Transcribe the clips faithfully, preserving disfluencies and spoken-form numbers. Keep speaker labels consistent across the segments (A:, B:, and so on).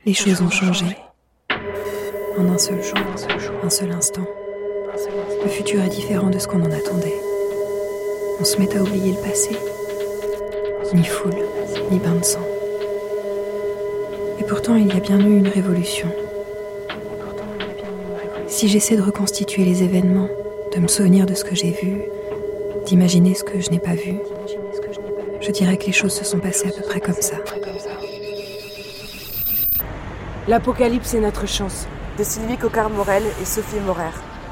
A: Les choses ont changé. En un seul jour, un seul instant. Le futur est différent de ce qu'on en attendait. On se met à oublier le passé. Ni foule, ni bain de sang. Et pourtant, il y a bien eu une révolution. Si j'essaie de reconstituer les événements, de me souvenir de ce que j'ai vu, d'imaginer ce que je n'ai pas vu, je dirais que les choses se sont passées à peu près comme ça.
B: L'Apocalypse est notre chance, de Sylvie Coquart-Morel et Sophie Morer.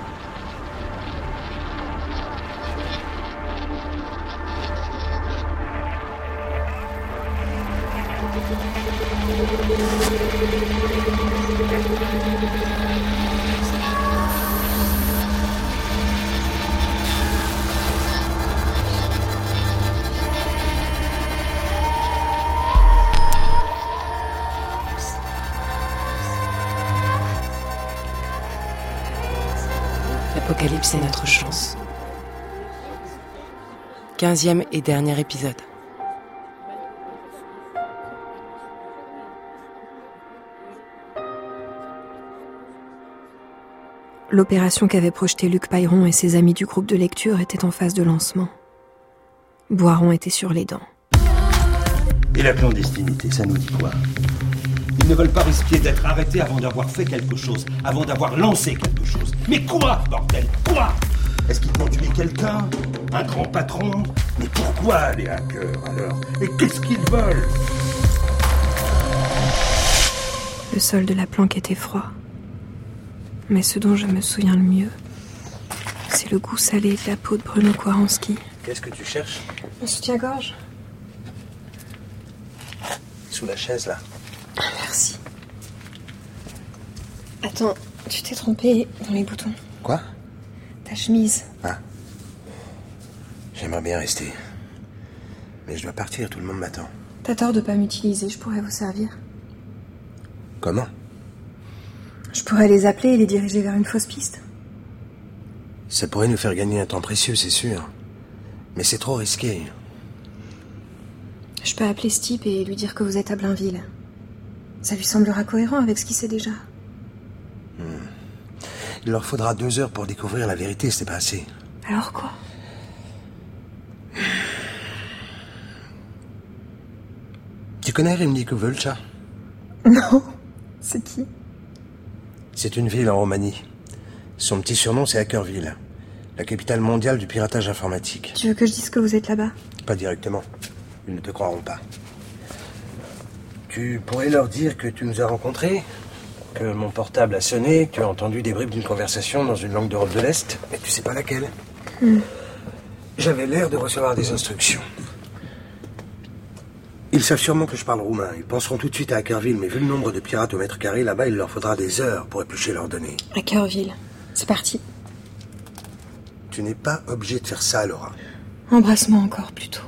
A: L'Apocalypse est notre chance.
B: Quinzième et dernier épisode.
A: L'opération qu'avait projetée Luc Pailleron et ses amis du groupe de lecture était en phase de lancement. Boiron était sur les dents.
C: Et la clandestinité, ça nous dit quoi? Ils ne veulent pas risquer d'être arrêtés avant d'avoir fait quelque chose, avant d'avoir lancé quelque chose. Mais quoi, bordel? Quoi? Est-ce qu'ils vont tuer quelqu'un? Un grand patron? Mais pourquoi les hackers, alors? Et qu'est-ce qu'ils veulent?
A: Le sol de la planque était froid. Mais ce dont je me souviens le mieux, c'est le goût salé de la peau de Bruno Kouaranski.
C: Qu'est-ce que tu cherches?
A: Un soutien-gorge.
C: Sous la chaise, là.
A: Merci. Attends, tu t'es trompé dans les boutons.
C: Quoi?
A: Ta chemise.
C: Ah. J'aimerais bien rester. Mais je dois partir, tout le monde m'attend.
A: T'as tort de pas m'utiliser, je pourrais vous servir.
C: Comment?
A: Je pourrais les appeler et les diriger vers une fausse piste.
C: Ça pourrait nous faire gagner un temps précieux, c'est sûr. Mais c'est trop risqué.
A: Je peux appeler ce type et lui dire que vous êtes à Blainville. Ça lui semblera cohérent avec ce qu'il sait déjà.
C: Hmm. Il leur faudra deux heures pour découvrir la vérité, c'est pas assez.
A: Alors quoi?
C: Tu connais Rimnicu Vlča?
A: Non. C'est qui?
C: C'est une ville en Roumanie. Son petit surnom, c'est Hackerville, la capitale mondiale du piratage informatique.
A: Tu veux que je dise que vous êtes là-bas?
C: Pas directement. Ils ne te croiront pas. Tu pourrais leur dire que tu nous as rencontrés, que mon portable a sonné, que tu as entendu des bribes d'une conversation dans une langue d'Europe de l'Est, mais tu sais pas laquelle.
A: Mm.
C: J'avais l'air de recevoir des instructions. Ils savent sûrement que je parle roumain. Ils penseront tout de suite à Hackerville, mais vu le nombre de pirates au mètre carré, là-bas, il leur faudra des heures pour éplucher leurs données.
A: Hackerville. C'est parti.
C: Tu n'es pas obligé de faire ça, Laura.
A: Embrasse-moi encore, plutôt.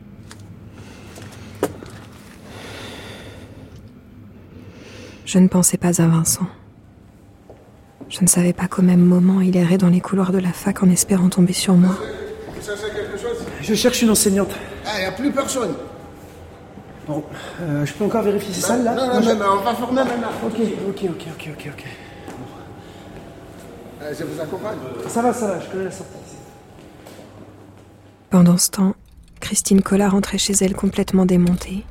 A: Je ne pensais pas à Vincent. Je ne savais pas qu'au même moment, il errait dans les couloirs de la fac en espérant tomber sur moi.
D: Vous cherchez quelque chose?
E: Je cherche une enseignante.
D: Ah, il n'y a plus personne.
E: Bon, euh, je peux encore vérifier ces salles là?
D: Non, non, non,
E: je...
D: non, on va faire non, non, non.
E: Ok, ok, ok, ok, ok, ok.
D: Euh, je vous accompagne.
E: Ça va, ça va, je connais la sortie.
A: Pendant ce temps, Christine Collat rentrait chez elle complètement démontée.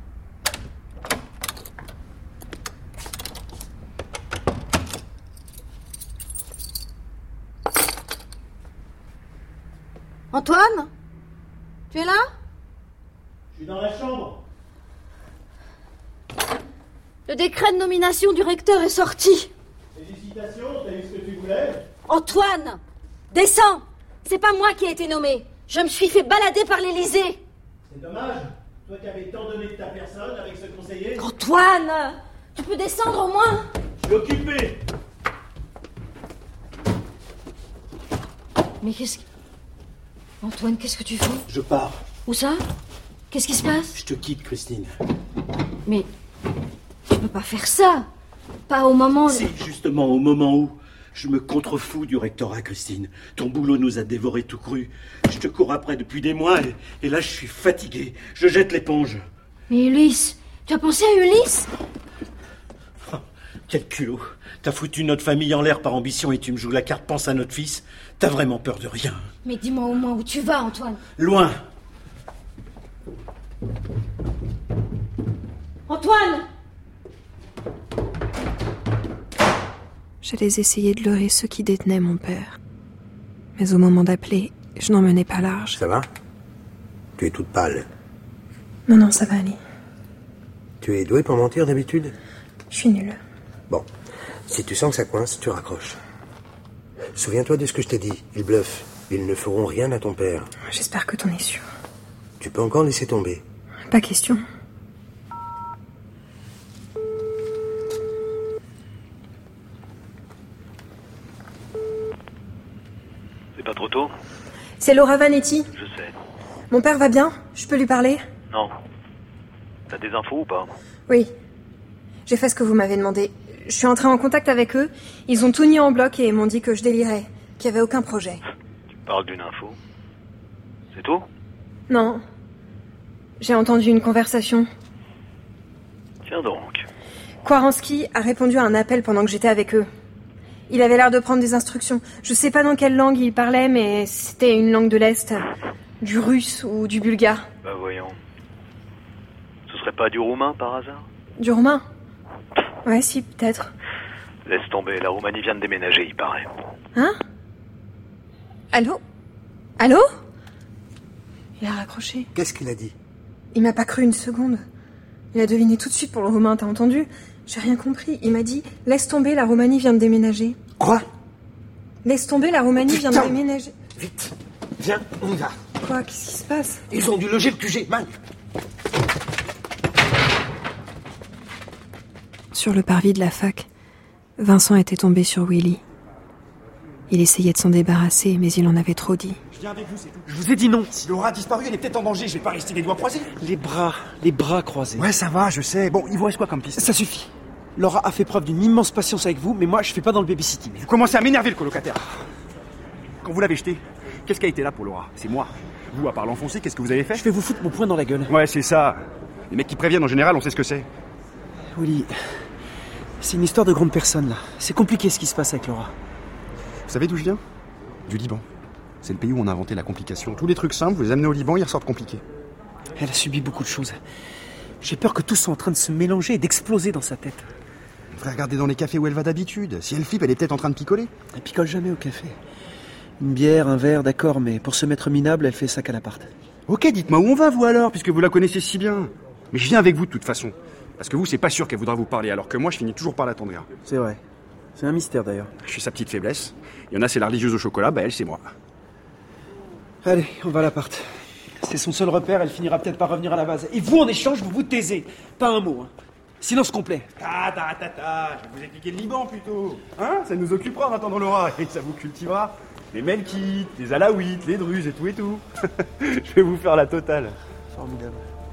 F: Antoine? Tu es là?
E: Je suis dans la chambre.
F: Le décret de nomination du recteur est sorti.
E: Félicitations, t'as eu ce que tu voulais?
F: Antoine! Descends! C'est pas moi qui ai été nommé. Je me suis fait balader par l'Élysée.
E: C'est dommage. Toi qui avais tant donné de ta personne avec ce conseiller.
F: Antoine! Tu peux descendre au moins?
E: Je suis occupé.
F: Mais qu'est-ce que... Antoine, qu'est-ce que tu fais?
E: Je pars.
F: Où ça? Qu'est-ce qui se passe?
E: Je te quitte, Christine.
F: Mais... tu peux pas faire ça. Pas au moment...
E: Si, justement, au moment où... Je me contrefous du rectorat, Christine. Ton boulot nous a dévorés tout cru. Je te cours après depuis des mois et, et là, je suis fatigué. Je jette l'éponge.
F: Mais Ulysse, tu as pensé à Ulysse?
E: Quel culot. T'as foutu notre famille en l'air par ambition et tu me joues la carte pense à notre fils. T'as vraiment peur de rien.
F: Mais dis-moi au moins où tu vas, Antoine.
E: Loin.
F: Antoine!
A: J'allais essayer de leurrer ceux qui détenaient mon père. Mais au moment d'appeler, je n'en menais pas large.
G: Ça va? Tu es toute pâle.
A: Non, non, ça va aller.
G: Tu es douée pour mentir d'habitude?
A: Je suis nulle.
G: Bon, si tu sens que ça coince, tu raccroches. Souviens-toi de ce que je t'ai dit. Ils bluffent. Ils ne feront rien à ton père.
A: J'espère que t'en es sûr.
G: Tu peux encore laisser tomber.
A: Pas question.
H: C'est pas trop tôt?
A: C'est Laura Vanetti.
H: Je sais.
A: Mon père va bien? Je peux lui parler?
H: Non. T'as des infos ou pas?
A: Oui. J'ai fait ce que vous m'avez demandé. Je suis entrée en contact avec eux. Ils ont tout nié en bloc et m'ont dit que je délirais. Qu'il n'y avait aucun projet.
H: Tu parles d'une info? C'est tout?
A: Non. J'ai entendu une conversation.
H: Tiens donc.
A: Kwaranski a répondu à un appel pendant que j'étais avec eux. Il avait l'air de prendre des instructions. Je sais pas dans quelle langue il parlait, mais c'était une langue de l'Est. Du russe ou du bulgare.
H: Bah voyons. Ce serait pas du roumain par hasard?
A: Du roumain? Ouais, si, peut-être.
H: Laisse tomber, la Roumanie vient de déménager, il paraît.
A: Hein? Allô? Allô? Il a raccroché.
G: Qu'est-ce qu'il a dit?
A: Il m'a pas cru une seconde. Il a deviné tout de suite pour le roumain, t'as entendu? J'ai rien compris. Il m'a dit « Laisse tomber, la Roumanie vient de déménager. »
G: Quoi?
A: Laisse tomber, la Roumanie vient de déménager.
G: Vite, viens, on y va.
A: Quoi? Qu'est-ce qui se passe?
G: Ils ont dû loger le Q G, man.
A: Sur le parvis de la fac, Vincent était tombé sur Willy. Il essayait de s'en débarrasser, mais il en avait trop dit.
C: Je viens avec vous, c'est tout.
I: Je vous ai dit non.
C: Si Laura a disparu, elle est peut-être en danger. Je vais pas rester les doigts croisés.
I: Les bras, les bras croisés.
C: Ouais, ça va, je sais. Bon, il vous reste quoi comme piste?
I: Ça suffit. Laura a fait preuve d'une immense patience avec vous, mais moi je fais pas dans le babysitting.
C: Vous commencez à m'énerver, le colocataire. Quand vous l'avez jeté, qu'est-ce qui a été là pour Laura? C'est moi. Vous, à part l'enfoncer, qu'est-ce que vous avez fait?
I: Je vais vous foutre mon poing dans la gueule.
C: Ouais, c'est ça. Les mecs qui préviennent, en général, on sait ce que c'est.
I: Willy, c'est une histoire de grande personne là. C'est compliqué ce qui se passe avec Laura.
C: Vous savez d'où je viens? Du Liban. C'est le pays où on a inventé la complication. Tous les trucs simples, vous les amenez au Liban, ils ressortent compliqués.
I: Elle a subi beaucoup de choses. J'ai peur que tout soit en train de se mélanger et d'exploser dans sa tête.
C: Vous devriez regarder dans les cafés où elle va d'habitude. Si elle flippe, elle est peut-être en train de picoler.
I: Elle picole jamais au café. Une bière, un verre, d'accord, mais pour se mettre minable, elle fait ça qu'à l'appart.
C: Ok, dites-moi où on va, vous alors, puisque vous la connaissez si bien. Mais je viens avec vous de toute façon. Parce que vous, c'est pas sûr qu'elle voudra vous parler, alors que moi, je finis toujours par l'attendrir.
I: C'est vrai. C'est un mystère d'ailleurs.
C: Je suis sa petite faiblesse. Il y en a, c'est la religieuse au chocolat, bah elle, c'est moi.
I: Allez, on va à l'appart. C'est son seul repère, elle finira peut-être par revenir à la base. Et vous, en échange, vous vous taisez. Pas un mot, hein. Silence complet.
C: Ta ta ta ta, je vais vous expliquer le Liban plutôt. Hein? Ça nous occupera en attendant Laura, et ça vous cultivera. Les Melkites, les Alaouites, les Druzes et tout et tout. Je vais vous faire la totale.
I: Formidable.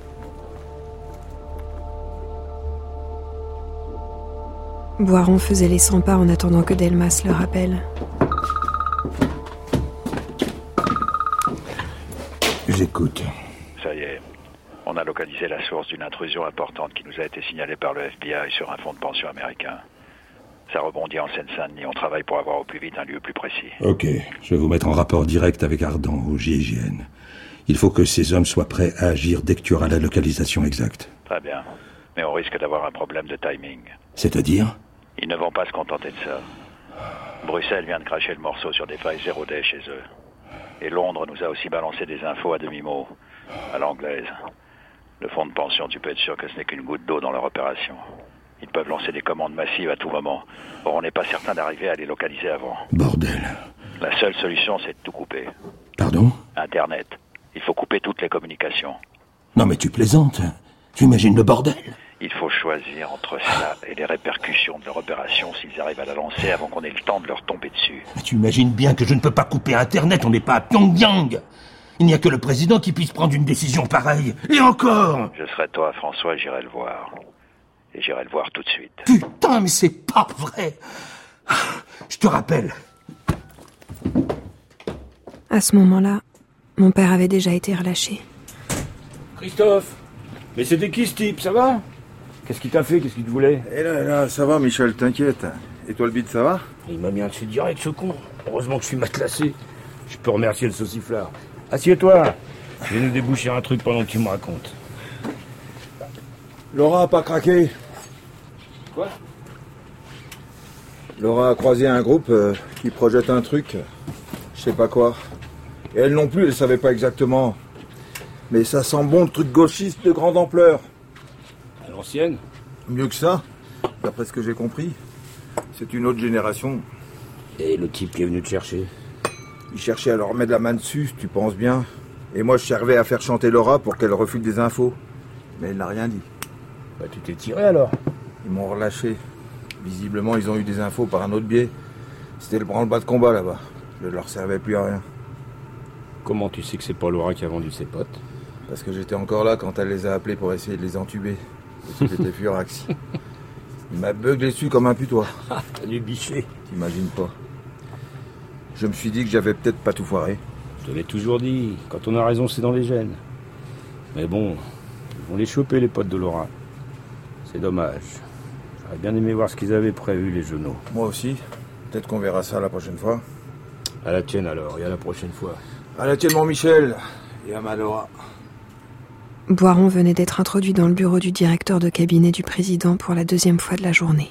A: Boiron faisait les cent pas en attendant que Delmas le rappelle.
C: J'écoute.
H: Ça y est. On a localisé la source d'une intrusion importante qui nous a été signalée par le F B I sur un fonds de pension américain. Ça rebondit en Seine-Saint-Denis. On travaille pour avoir au plus vite un lieu plus précis.
J: Ok. Je vais vous mettre en rapport direct avec Ardent, au G I G N. Il faut que ces hommes soient prêts à agir dès que tu auras la localisation exacte.
H: Très bien. Mais on risque d'avoir un problème de timing.
J: C'est-à-dire?
H: Ils ne vont pas se contenter de ça. Bruxelles vient de cracher le morceau sur des failles zéro day chez eux. Et Londres nous a aussi balancé des infos à demi-mot, à l'anglaise. Le fonds de pension, tu peux être sûr que ce n'est qu'une goutte d'eau dans leur opération. Ils peuvent lancer des commandes massives à tout moment. Or, on n'est pas certain d'arriver à les localiser avant.
J: Bordel.
H: La seule solution, c'est de tout couper.
J: Pardon?
H: Internet. Il faut couper toutes les communications.
J: Non mais tu plaisantes. Tu imagines le bordel?
H: Il faut choisir entre cela et les répercussions de leur opération s'ils arrivent à la lancer avant qu'on ait le temps de leur tomber dessus.
J: Mais tu imagines bien que je ne peux pas couper Internet, on n'est pas à Pyongyang. Il n'y a que le président qui puisse prendre une décision pareille. Et encore!
H: Je serai toi, François, et j'irai le voir. Et j'irai le voir tout de suite.
J: Putain, mais c'est pas vrai! Je te rappelle.
A: À ce moment-là, mon père avait déjà été relâché.
E: Christophe, mais c'était qui ce type, ça va?
K: Qu'est-ce qu'il t'a fait? Qu'est-ce qu'il te voulait?
L: Eh là, là, ça va, Michel, t'inquiète. Et toi, le bide, ça va?
K: Il m'a mis un dessus direct, ce con. Heureusement que je suis matelassé. Je peux remercier le sauciflard. Assieds-toi. Je vais nous déboucher un truc pendant que tu me racontes.
L: Laura a pas craqué.
K: Quoi?
L: Laura a croisé un groupe euh, qui projette un truc. Je sais pas quoi. Et elle non plus, elle savait pas exactement. Mais ça sent bon, le truc gauchiste de grande ampleur.
K: À l'ancienne?
L: Mieux que ça, d'après ce que j'ai compris. C'est une autre génération.
K: Et le type qui est venu te chercher?
L: Il cherchait à leur mettre la main dessus, tu penses bien. Et moi, je servais à faire chanter Laura pour qu'elle refile des infos. Mais elle n'a rien dit.
K: Bah, tu t'es tiré alors?
L: Ils m'ont relâché. Visiblement, ils ont eu des infos par un autre biais. C'était le branle-bas de combat là-bas. Je ne leur servais plus à rien.
K: Comment tu sais que c'est pas Laura qui a vendu ses potes?
L: Parce que j'étais encore là quand elle les a appelés pour essayer de les entuber. Et c'était furax. Il m'a beuglé dessus comme un putois.
K: Ah, t'as dû bicher.
L: T'imagines pas. Je me suis dit que j'avais peut-être pas tout foiré.
K: Je te l'ai toujours dit. Quand on a raison, c'est dans les gènes. Mais bon, ils vont les choper, les potes de Laura. C'est dommage. J'aurais bien aimé voir ce qu'ils avaient prévu, les genoux.
L: Moi aussi. Peut-être qu'on verra ça la prochaine fois.
K: À la tienne alors, et à la prochaine fois.
L: À la tienne, mon Michel. Et à ma Laura.
A: Boiron venait d'être introduit dans le bureau du directeur de cabinet du président pour la deuxième fois de la journée.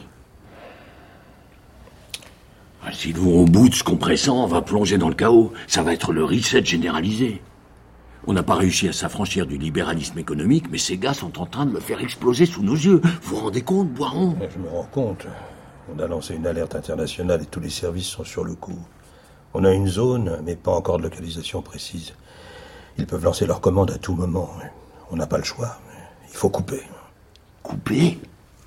E: Si nous on bout de ce compressant, on va plonger dans le chaos. Ça va être le reset généralisé. On n'a pas réussi à s'affranchir du libéralisme économique, mais ces gars sont en train de le faire exploser sous nos yeux. Vous vous rendez compte, Boiron?
J: Je me rends compte. On a lancé une alerte internationale et tous les services sont sur le coup. On a une zone, mais pas encore de localisation précise. Ils peuvent lancer leurs commandes à tout moment. On n'a pas le choix. Il faut couper.
E: Couper?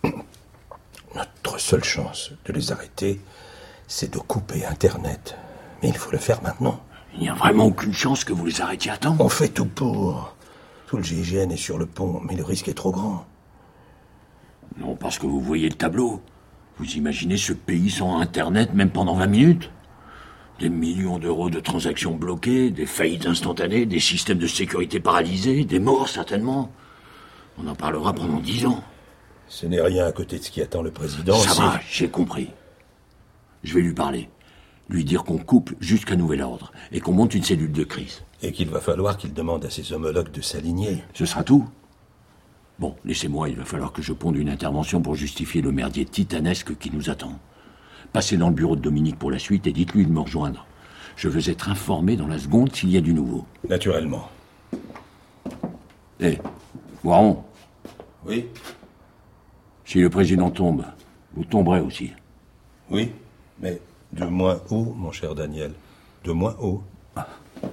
J: Notre seule chance de les arrêter, c'est de couper Internet. Mais il faut le faire maintenant.
E: Il n'y a vraiment aucune chance que vous les arrêtiez à temps?
J: On fait tout pour. Tout le G I G N est sur le pont, mais le risque est trop grand.
E: Non, parce que vous voyez le tableau. Vous imaginez ce pays sans Internet, même pendant vingt minutes? Des millions d'euros de transactions bloquées, des faillites instantanées, des systèmes de sécurité paralysés, des morts certainement. On en parlera pendant dix ans.
J: Ce n'est rien à côté de ce qui attend le président.
E: Ça
J: c'est...
E: va, j'ai compris. Je vais lui parler. Lui dire qu'on coupe jusqu'à nouvel ordre et qu'on monte une cellule de crise.
J: Et qu'il va falloir qu'il demande à ses homologues de s'aligner.
E: Ce sera tout. Bon, laissez-moi, il va falloir que je ponde une intervention pour justifier le merdier titanesque qui nous attend. Passez dans le bureau de Dominique pour la suite et dites-lui de me rejoindre. Je veux être informé dans la seconde s'il y a du nouveau.
J: Naturellement.
E: Hé, hey, Boiron.
J: Oui?
E: Si le président tombe, vous tomberez aussi.
J: Oui, mais de moins haut, mon cher Daniel. De moins haut. Ah.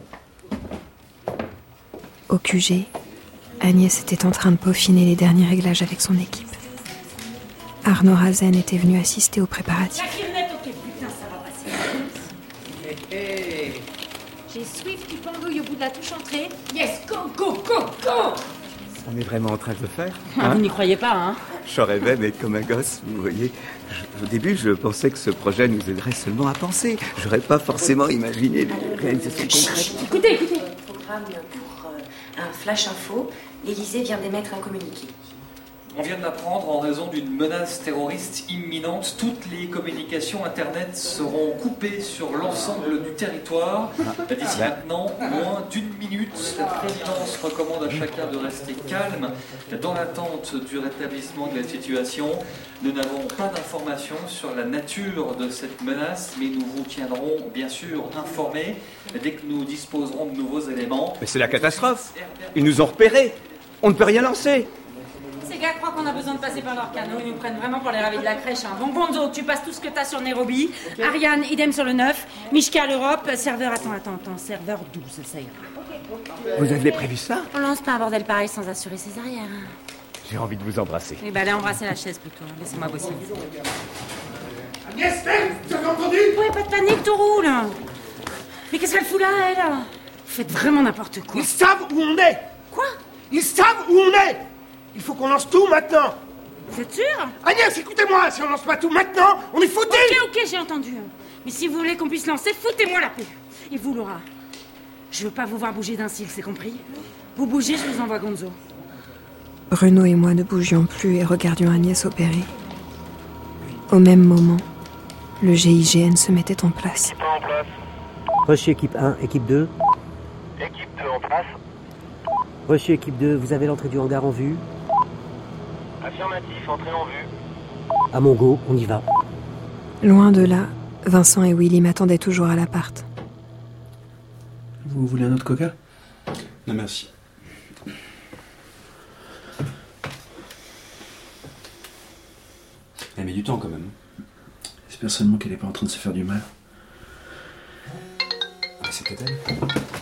A: Au Q G, Agnès était en train de peaufiner les derniers réglages avec son équipe. Arnaud Razen était venu assister aux préparatifs.
F: La climette, ok, putain, ça va passer. Hey, hey. J'ai Swift qui pendouille au bout de la touche entrée. Yes, go, go, go, go.
M: On est vraiment en train de le faire,
F: ah,
M: hein?
F: Vous n'y croyez pas, hein?
M: Je rêvais d'être comme un gosse, vous voyez. Je, au début, je pensais que ce projet nous aiderait seulement à penser. J'aurais pas forcément imaginé les réalisations concrètes.
F: Écoutez, écoutez.
N: Programme pour euh, un flash info. L'Élysée vient d'émettre un communiqué.
O: On vient de l'apprendre, en raison d'une menace terroriste imminente, toutes les communications Internet seront coupées sur l'ensemble du territoire. D'ici maintenant, moins d'une minute, la présidence recommande à chacun de rester calme dans l'attente du rétablissement de la situation. Nous n'avons pas d'informations sur la nature de cette menace, mais nous vous tiendrons bien sûr informés dès que nous disposerons de nouveaux éléments.
M: Mais c'est la catastrophe. Ils nous ont repérés. On ne peut rien lancer.
F: Ces gars croient qu'on a besoin de passer par leur canot. Ils nous prennent vraiment pour les ravis de la crèche. Hein. Bon, Gonzo, tu passes tout ce que t'as sur Nairobi. Okay. Ariane, idem sur le neuf. Mishka, l'Europe. Serveur, attends, attends, attends. Serveur douze, ça ira. Okay.
M: Vous aviez prévu ça?
F: On lance pas un bordel pareil sans assurer ses arrières.
M: J'ai envie de vous embrasser.
F: Eh ben, allez embrasser la chaise plutôt. Laissez-moi bosser.
D: Agnès, vous avez entendu?
F: Ouais, pas de panique, tout roule. Mais qu'est-ce qu'elle fout là, elle? Vous faites vraiment n'importe quoi.
D: Ils savent où on est.
F: Quoi?
D: Ils savent où on est. Il faut qu'on lance tout maintenant.
F: Vous êtes sûr?
D: Agnès, écoutez-moi, si on lance pas tout maintenant, on est foutus.
F: Ok, ok, j'ai entendu. Mais si vous voulez qu'on puisse lancer, foutez-moi la paix. Et vous, Laura, je veux pas vous voir bouger d'un cil, c'est compris? Vous bougez, je vous envoie Gonzo.
A: Bruno et moi ne bougions plus et regardions Agnès opérer. Au même moment, le G I G N se mettait en place.
P: Équipe un en place.
Q: Reçu équipe un, équipe deux.
P: Équipe deux en place.
Q: Reçu équipe deux, vous avez l'entrée du hangar en vue.
P: Affirmatif, entrée en vue.
Q: À mon go, on y va.
A: Loin de là, Vincent et Willy m'attendaient toujours à l'appart.
I: Vous voulez un autre coca?
R: Non, merci. Elle met du temps quand même.
I: J'espère seulement qu'elle n'est pas en train de se faire du mal.
R: Ah, c'est peut-être elle.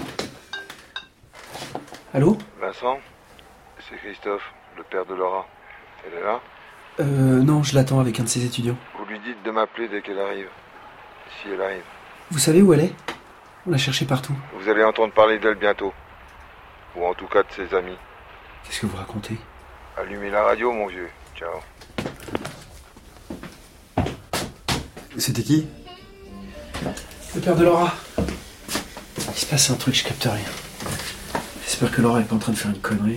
I: Allô?
L: Vincent, c'est Christophe, le père de Laura. Elle est là?
I: Euh, non, je l'attends avec un de ses étudiants.
L: Vous lui dites de m'appeler dès qu'elle arrive. Si elle arrive.
I: Vous savez où elle est? On l'a cherchée partout.
L: Vous allez entendre parler d'elle bientôt. Ou en tout cas de ses amis.
I: Qu'est-ce que vous racontez?
L: Allumez la radio, mon vieux. Ciao.
R: C'était qui?
I: Le père de Laura. Il se passe un truc, je capte rien. J'espère que Laura est pas en train de faire une connerie.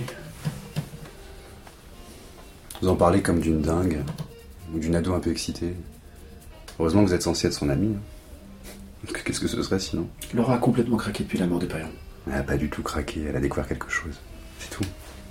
R: Vous en parlez comme d'une dingue, ou d'une ado un peu excitée. Heureusement que vous êtes censé être son ami. Qu'est-ce que ce serait sinon?
I: Laura a complètement craqué depuis la mort de Payan.
R: Elle a pas du tout craqué, elle a découvert quelque chose. C'est tout.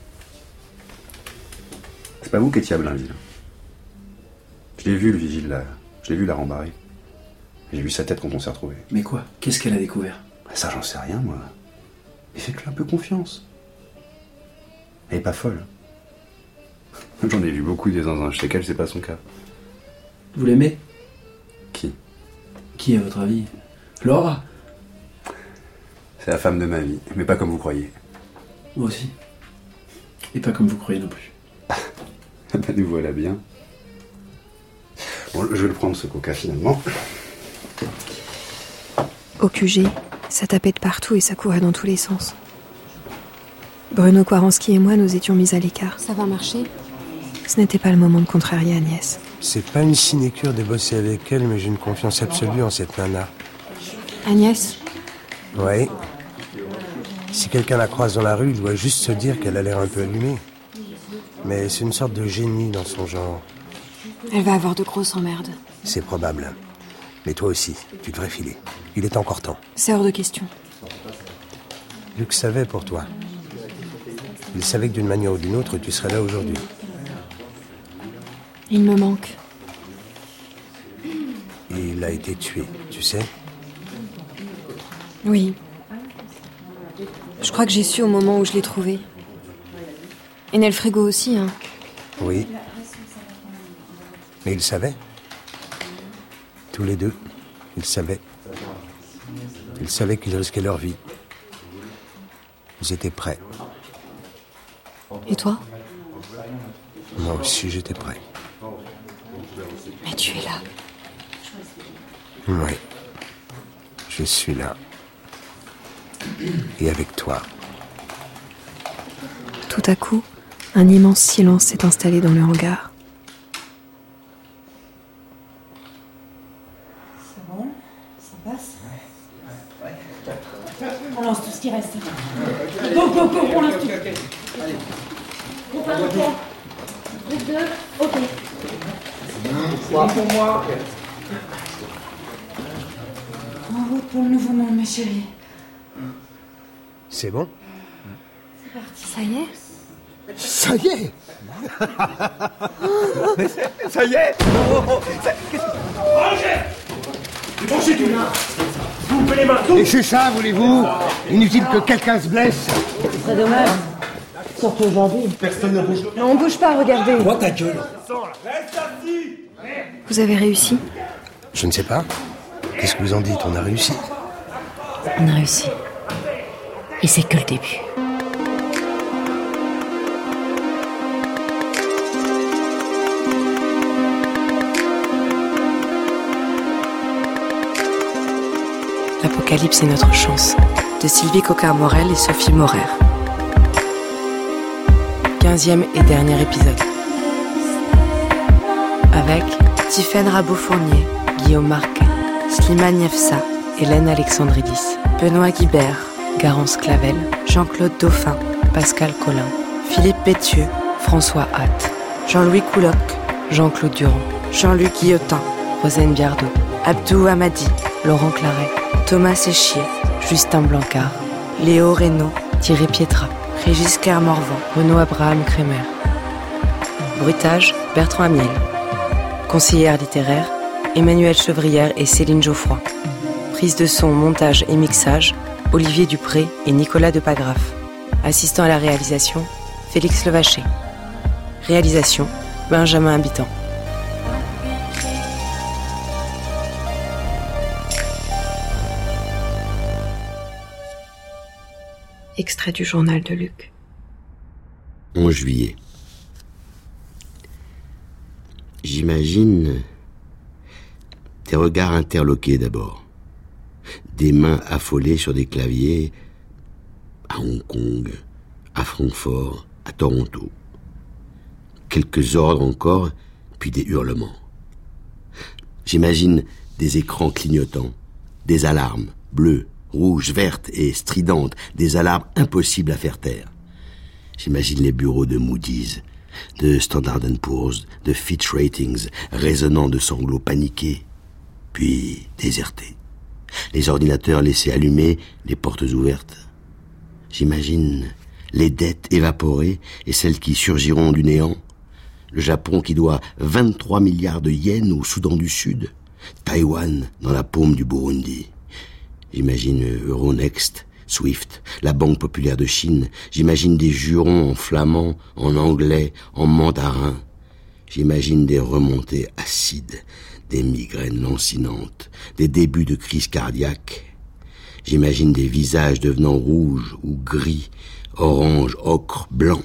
R: C'est pas vous qui étiez à Blainville. Je l'ai vu, le vigile, là. Je l'ai vu la rembarrer. J'ai vu sa tête quand on s'est retrouvés.
I: Mais quoi? Qu'est-ce qu'elle a découvert?
R: Ça, j'en sais rien, moi. Mais faites-lui un peu confiance. Elle est pas folle. J'en ai vu beaucoup des zinzins. Je sais qu'elle, c'est pas son cas.
I: Vous l'aimez?
R: Qui?
I: Qui, à votre avis? Laura?
R: C'est la femme de ma vie, mais pas comme vous croyez.
I: Moi aussi. Et pas comme vous croyez non plus.
R: Bah, nous voilà bien. Bon, je vais le prendre, ce coca, finalement.
A: Au Q G, ça tapait de partout et ça courait dans tous les sens. Bruno Kwaranski et moi nous étions mis à l'écart.
N: Ça va marcher?
A: Ce n'était pas le moment de contrarier Agnès.
G: C'est pas une sinécure de bosser avec elle, mais j'ai une confiance absolue en cette nana.
A: Agnès?
G: Ouais. Si quelqu'un la croise dans la rue, il doit juste se dire qu'elle a l'air un peu allumée. Mais c'est une sorte de génie dans son genre.
A: Elle va avoir de grosses emmerdes.
G: C'est probable. Mais toi aussi, tu devrais filer. Il est encore temps.
A: C'est hors de question.
G: Luc savait pour toi. Il savait que d'une manière ou d'une autre, tu serais là aujourd'hui.
A: Il me manque.
G: Et il a été tué, tu sais?
A: Oui. Je crois que j'ai su au moment où je l'ai trouvé. Et Nel Frigo aussi, hein.
G: Oui. Mais ils savaient. Tous les deux, ils savaient. Ils savaient qu'ils risquaient leur vie. Ils étaient prêts.
A: Et toi?
G: Moi aussi, j'étais prêt.
A: Mais tu es là.
G: Oui. Je suis là. Et avec toi.
A: Tout à coup, un immense silence s'est installé dans le hangar.
F: C'est bon? Ça passe? On lance tout ce qui reste. Go, go, go, on lance tout. Allez. Groupe un, ok. Groupe deux, ok.
I: trois pour moi.
F: En route pour le nouveau monde, ma chérie.
G: C'est bon?
F: C'est parti.
A: Ça y est?
G: Ça y est.
D: Ça y est. Oh, oh, ça... Rangez. Branchez tout. Vous ouvrez les mains.
G: Et c'est ça, voulez-vous? Inutile que quelqu'un se blesse.
B: Ce serait dommage. Surtout aujourd'hui.
D: Personne ne bouge.
B: Non, on bouge pas, regardez.
D: Moi ta gueule.
A: Vous avez réussi?
G: Je ne sais pas. Qu'est-ce que vous en dites? On a réussi.
F: On a réussi. Et c'est que le début.
B: L'Apocalypse est notre chance, de Sylvie Coquart-Morel et Sophie Maurer. Quinzième et dernier épisode. Avec Tiffaine Rabot-Fournier, Guillaume Marquet, Slimane Yefsa, Hélène Alexandridis, Benoît Guibert, Garance Clavel, Jean-Claude Dauphin, Pascal Collin, Philippe Pétieux, François Hatt, Jean-Louis Couloc, Jean-Claude Durand, Jean-Luc Guillotin, Rosane Biardot, Abdou Hamadi, Laurent Claret, Thomas Séchier, Justin Blancard, Léo Reynaud, Thierry Pietra, Régis Kermorvan, Renaud Abraham Kremer. Bruitage, Bertrand Amiel. Conseillère littéraire, Emmanuelle Chevrière et Céline Geoffroy. Prise de son, montage et mixage, Olivier Dupré et Nicolas Depagraf. Assistant à la réalisation, Félix Levaché. Réalisation, Benjamin Habitant. Extrait du journal de Luc.
S: onze juillet. J'imagine des regards interloqués d'abord, des mains affolées sur des claviers à Hong Kong, à Francfort, à Toronto. Quelques ordres encore, puis des hurlements. J'imagine des écrans clignotants, des alarmes bleues, rouges, vertes et stridentes, des alarmes impossibles à faire taire. J'imagine les bureaux de Moody's, de Standard and Poor's, de Fitch Ratings, résonnant de sanglots paniqués, puis désertés. Les ordinateurs laissés allumés, les portes ouvertes. J'imagine les dettes évaporées et celles qui surgiront du néant. Le Japon qui doit vingt-trois milliards de yens au Soudan du Sud. Taïwan dans la paume du Burundi. J'imagine Euronext, Swift, la Banque populaire de Chine. J'imagine des jurons en flamand, en anglais, en mandarin. J'imagine des remontées acides, des migraines lancinantes, des débuts de crise cardiaque. J'imagine des visages devenant rouges ou gris, orange, ocre, blanc.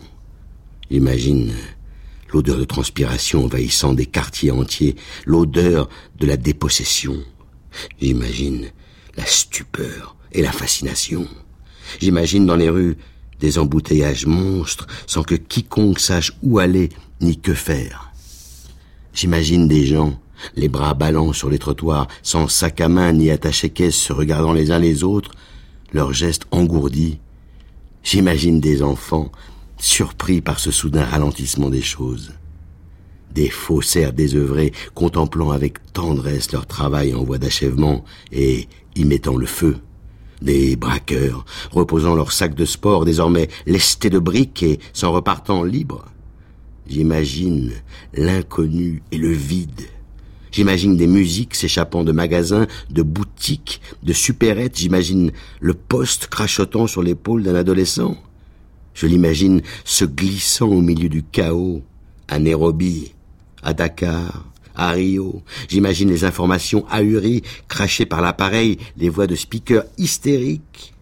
S: J'imagine l'odeur de transpiration envahissant des quartiers entiers, l'odeur de la dépossession. J'imagine la stupeur et la fascination. J'imagine dans les rues des embouteillages monstres sans que quiconque sache où aller ni que faire. J'imagine des gens, les bras ballants sur les trottoirs, sans sac à main ni attaché-caisse, se regardant les uns les autres, leurs gestes engourdis. J'imagine des enfants surpris par ce soudain ralentissement des choses. Des faussaires désœuvrés contemplant avec tendresse leur travail en voie d'achèvement et y mettant le feu. Des braqueurs reposant leurs sacs de sport désormais lestés de briques et s'en repartant libres. J'imagine l'inconnu et le vide. J'imagine des musiques s'échappant de magasins, de boutiques, de supérettes. J'imagine le poste crachotant sur l'épaule d'un adolescent. Je l'imagine se glissant au milieu du chaos, à Nairobi, à Dakar, à Rio. J'imagine les informations ahuries, crachées par l'appareil, les voix de speakers hystériques.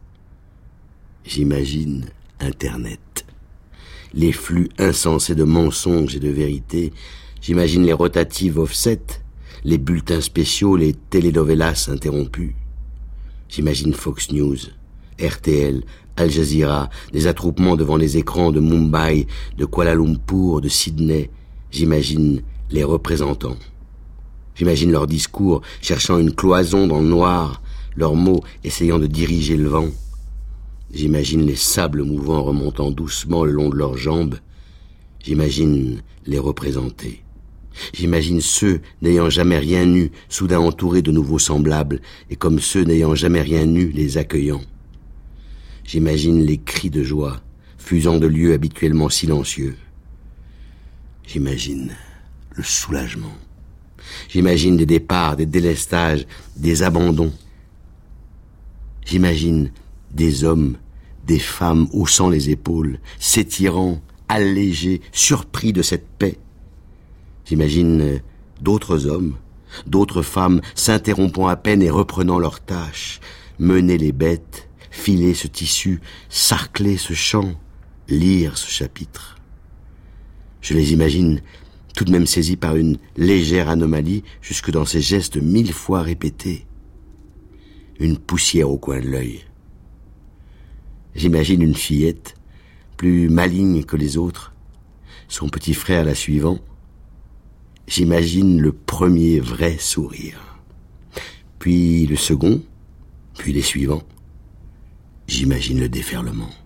S: J'imagine Internet, les flux insensés de mensonges et de vérités. J'imagine les rotatives offset, les bulletins spéciaux, les telenovelas interrompus. J'imagine Fox News, R T L, Al Jazeera, des attroupements devant les écrans de Mumbai, de Kuala Lumpur, de Sydney. J'imagine les représentants. J'imagine leurs discours cherchant une cloison dans le noir, leurs mots essayant de diriger le vent. J'imagine les sables mouvants remontant doucement le long de leurs jambes. J'imagine les représenter. J'imagine ceux n'ayant jamais rien eu, soudain entourés de nouveaux semblables, et comme ceux n'ayant jamais rien eu, les accueillant. J'imagine les cris de joie, fusant de lieux habituellement silencieux. J'imagine le soulagement. J'imagine des départs, des délestages, des abandons. J'imagine des hommes, des femmes haussant les épaules, s'étirant, allégés, surpris de cette paix. J'imagine d'autres hommes, d'autres femmes s'interrompant à peine et reprenant leurs tâches, mener les bêtes, filer ce tissu, sarcler ce chant, lire ce chapitre. Je les imagine tout de même saisis par une légère anomalie jusque dans ces gestes mille fois répétés. Une poussière au coin de l'œil. J'imagine une fillette, plus maligne que les autres, son petit frère la suivant. J'imagine le premier vrai sourire, puis le second, puis les suivants. J'imagine le déferlement.